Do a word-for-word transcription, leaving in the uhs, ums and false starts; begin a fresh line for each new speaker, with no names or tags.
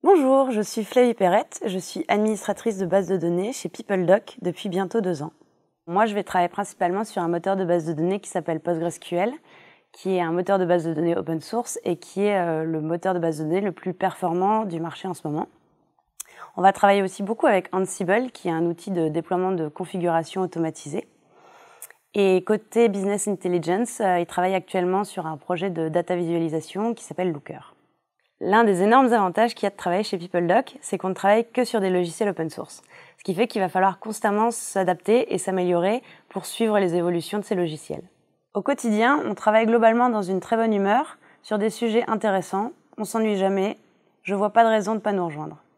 Bonjour, je suis Flavie Perrette, je suis administratrice de base de données chez PeopleDoc depuis bientôt deux ans. Moi, je vais travailler principalement sur un moteur de base de données qui s'appelle PostgreSQL, qui est un moteur de base de données open source et qui est euh, le moteur de base de données le plus performant du marché en ce moment. On va travailler aussi beaucoup avec Ansible, qui est un outil de déploiement de configuration automatisée. Et côté Business Intelligence, euh, il travaille actuellement sur un projet de data visualisation qui s'appelle Looker. L'un des énormes avantages qu'il y a de travailler chez PeopleDoc, c'est qu'on ne travaille que sur des logiciels open source. Ce qui fait qu'il va falloir constamment s'adapter et s'améliorer pour suivre les évolutions de ces logiciels. Au quotidien, on travaille globalement dans une très bonne humeur, sur des sujets intéressants, on s'ennuie jamais, je vois pas de raison de ne pas nous rejoindre.